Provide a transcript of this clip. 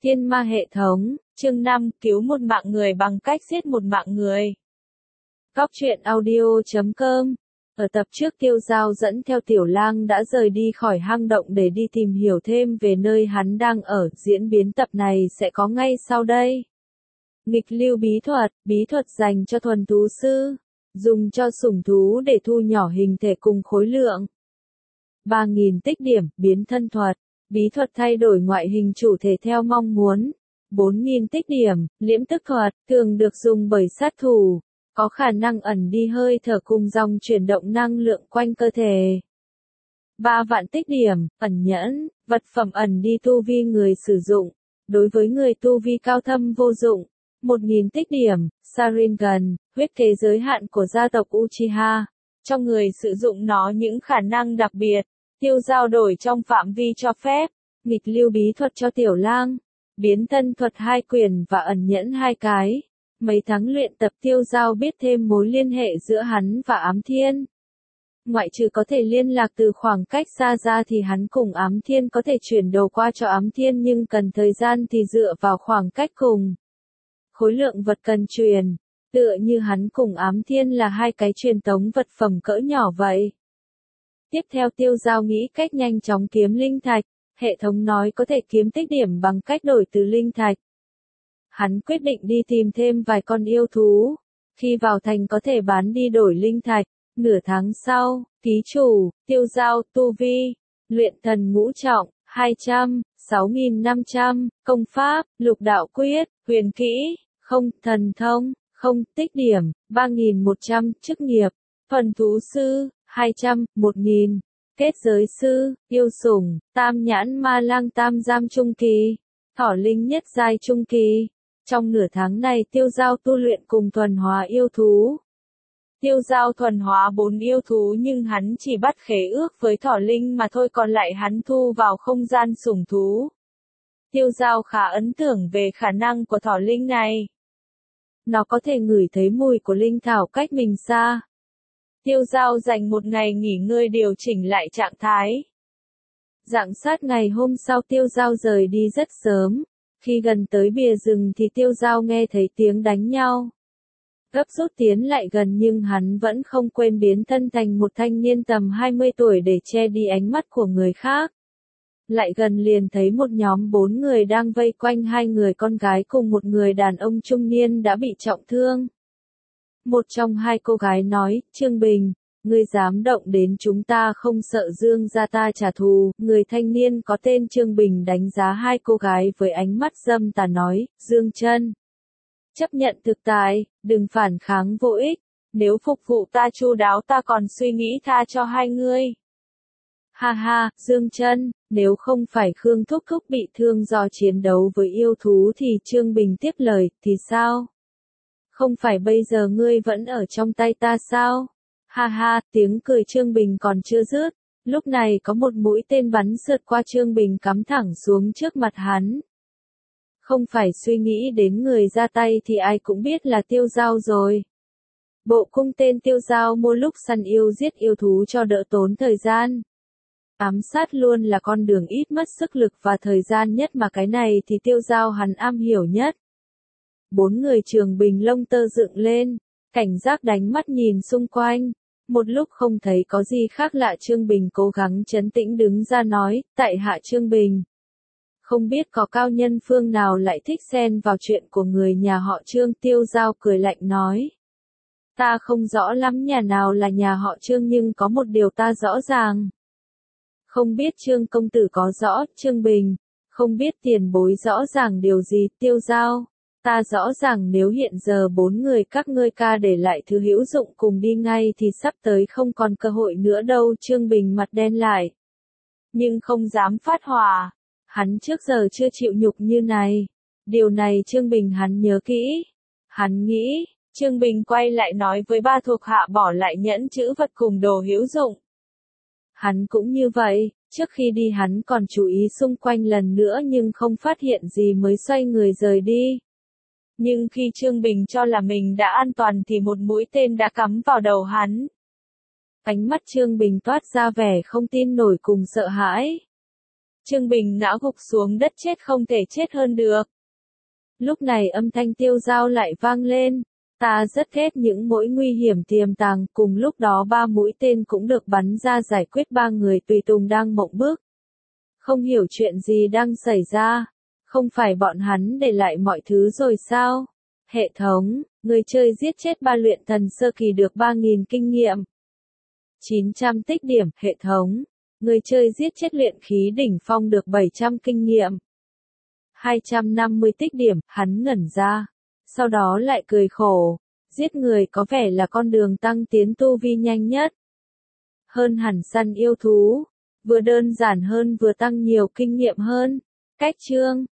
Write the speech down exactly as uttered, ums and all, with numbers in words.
Thiên ma hệ thống, chương năm, cứu một mạng người bằng cách giết một mạng người. Góc truyện audio chấm com. Ở tập trước Tiêu Dao dẫn theo Tiểu Lang đã rời đi khỏi hang động để đi tìm hiểu thêm về nơi hắn đang ở. Diễn biến tập này sẽ có ngay sau đây. Nghịch lưu bí thuật, bí thuật dành cho thuần thú sư, dùng cho sủng thú để thu nhỏ hình thể cùng khối lượng. ba nghìn tích điểm, biến thân thuật, bí thuật thay đổi ngoại hình chủ thể theo mong muốn. bốn nghìn tích điểm, liễm tức thuật, thường được dùng bởi sát thủ, có khả năng ẩn đi hơi thở cùng dòng chuyển động năng lượng quanh cơ thể. ba vạn tích điểm, ẩn nhẫn, vật phẩm ẩn đi tu vi người sử dụng, đối với người tu vi cao thâm vô dụng. một nghìn tích điểm, Sharingan, huyết kế giới hạn của gia tộc Uchiha, cho người sử dụng nó những khả năng đặc biệt. Tiêu Dao đổi trong phạm vi cho phép, nghịch lưu bí thuật cho Tiểu Lang, biến thân thuật hai quyền và ẩn nhẫn hai cái. Mấy tháng luyện tập Tiêu Dao biết thêm mối liên hệ giữa hắn và Ám Thiên. Ngoại trừ có thể liên lạc từ khoảng cách xa ra thì hắn cùng Ám Thiên có thể chuyển đồ qua cho Ám Thiên, nhưng cần thời gian thì dựa vào khoảng cách cùng khối lượng vật cần truyền, tựa như hắn cùng Ám Thiên là hai cái truyền tống vật phẩm cỡ nhỏ vậy. Tiếp theo Tiêu Dao nghĩ cách nhanh chóng kiếm linh thạch, hệ thống nói có thể kiếm tích điểm bằng cách đổi từ linh thạch. Hắn quyết định đi tìm thêm vài con yêu thú, khi vào thành có thể bán đi đổi linh thạch. Nửa tháng sau, ký chủ, Tiêu Dao, tu vi, luyện thần ngũ trọng, hai trăm, sáu nghìn năm trăm, công pháp, lục đạo quyết, huyền kỹ, không, thần thông, không, tích điểm, ba nghìn một trăm, chức nghiệp, thuần thú sư, hai trăm, một nghìn, kết giới sư, yêu sủng, tam nhãn ma lang tam giam trung kỳ, thỏ linh nhất giai trung kỳ. Trong nửa tháng này Tiêu Dao tu luyện cùng thuần hóa yêu thú. Tiêu Dao thuần hóa bốn yêu thú nhưng hắn chỉ bắt khế ước với thỏ linh mà thôi, còn lại hắn thu vào không gian sủng thú. Tiêu Dao khá ấn tượng về khả năng của thỏ linh này. Nó có thể ngửi thấy mùi của linh thảo cách mình xa. Tiêu Dao dành một ngày nghỉ ngơi điều chỉnh lại trạng thái. Rạng sát ngày hôm sau Tiêu Dao rời đi rất sớm. Khi gần tới bìa rừng thì Tiêu Dao nghe thấy tiếng đánh nhau. Gấp rút tiến lại gần nhưng hắn vẫn không quên biến thân thành một thanh niên tầm hai mươi tuổi để che đi ánh mắt của người khác. Lại gần liền thấy một nhóm bốn người đang vây quanh hai người con gái cùng một người đàn ông trung niên đã bị trọng thương. Một trong hai cô gái nói, Trương Bình, ngươi dám động đến chúng ta không sợ Dương gia ta trả thù. Người thanh niên có tên Trương Bình đánh giá hai cô gái với ánh mắt dâm tà nói, Dương chân, chấp nhận thực tại, đừng phản kháng vô ích, nếu phục vụ ta chu đáo ta còn suy nghĩ tha cho hai ngươi. Ha ha, Dương chân, nếu không phải Khương Thúc Thúc bị thương do chiến đấu với yêu thú thì Trương Bình tiếp lời, thì sao? Không phải bây giờ ngươi vẫn ở trong tay ta sao? Ha ha, tiếng cười Trương Bình còn chưa dứt, lúc này có một mũi tên bắn sượt qua Trương Bình cắm thẳng xuống trước mặt hắn. Không phải suy nghĩ đến người ra tay thì ai cũng biết là Tiêu Dao rồi. Bộ cung tên Tiêu Dao mua lúc săn yêu giết yêu thú cho đỡ tốn thời gian. Ám sát luôn là con đường ít mất sức lực và thời gian nhất mà cái này thì Tiêu Dao hắn am hiểu nhất. Bốn người Trường Bình lông tơ dựng lên, cảnh giác đánh mắt nhìn xung quanh. Một lúc không thấy có gì khác lạ Trương Bình cố gắng trấn tĩnh đứng ra nói, tại hạ Trương Bình. Không biết có cao nhân phương nào lại thích xen vào chuyện của người nhà họ Trương. Tiêu Dao cười lạnh nói. Ta không rõ lắm nhà nào là nhà họ Trương nhưng có một điều ta rõ ràng. Không biết Trương công tử có rõ, Trương Bình, không biết tiền bối rõ ràng điều gì. Tiêu Dao, ta rõ ràng nếu hiện giờ bốn người các ngươi ca để lại thứ hữu dụng cùng đi ngay thì sắp tới không còn cơ hội nữa đâu. Trương Bình mặt đen lại, nhưng không dám phát hỏa. Hắn trước giờ chưa chịu nhục như này. Điều này Trương Bình hắn nhớ kỹ. Hắn nghĩ, Trương Bình quay lại nói với ba thuộc hạ bỏ lại nhẫn chữ vật cùng đồ hữu dụng. Hắn cũng như vậy, trước khi đi hắn còn chú ý xung quanh lần nữa nhưng không phát hiện gì mới xoay người rời đi. Nhưng khi Trương Bình cho là mình đã an toàn thì một mũi tên đã cắm vào đầu hắn. Ánh mắt Trương Bình toát ra vẻ không tin nổi cùng sợ hãi. Trương Bình ngã gục xuống đất chết không thể chết hơn được. Lúc này âm thanh Tiêu Dao lại vang lên. Ta rất ghét những mỗi nguy hiểm tiềm tàng, cùng lúc đó ba mũi tên cũng được bắn ra giải quyết ba người tùy tùng đang mộng bước. Không hiểu chuyện gì đang xảy ra. Không phải bọn hắn để lại mọi thứ rồi sao? Hệ thống, người chơi giết chết ba luyện thần sơ kỳ được ba nghìn kinh nghiệm. chín trăm tích điểm, hệ thống. Người chơi giết chết luyện khí đỉnh phong được bảy trăm kinh nghiệm. hai trăm năm mươi tích điểm, hắn ngẩn ra. Sau đó lại cười khổ. Giết người có vẻ là con đường tăng tiến tu vi nhanh nhất. Hơn hẳn săn yêu thú. Vừa đơn giản hơn vừa tăng nhiều kinh nghiệm hơn. Cách chương.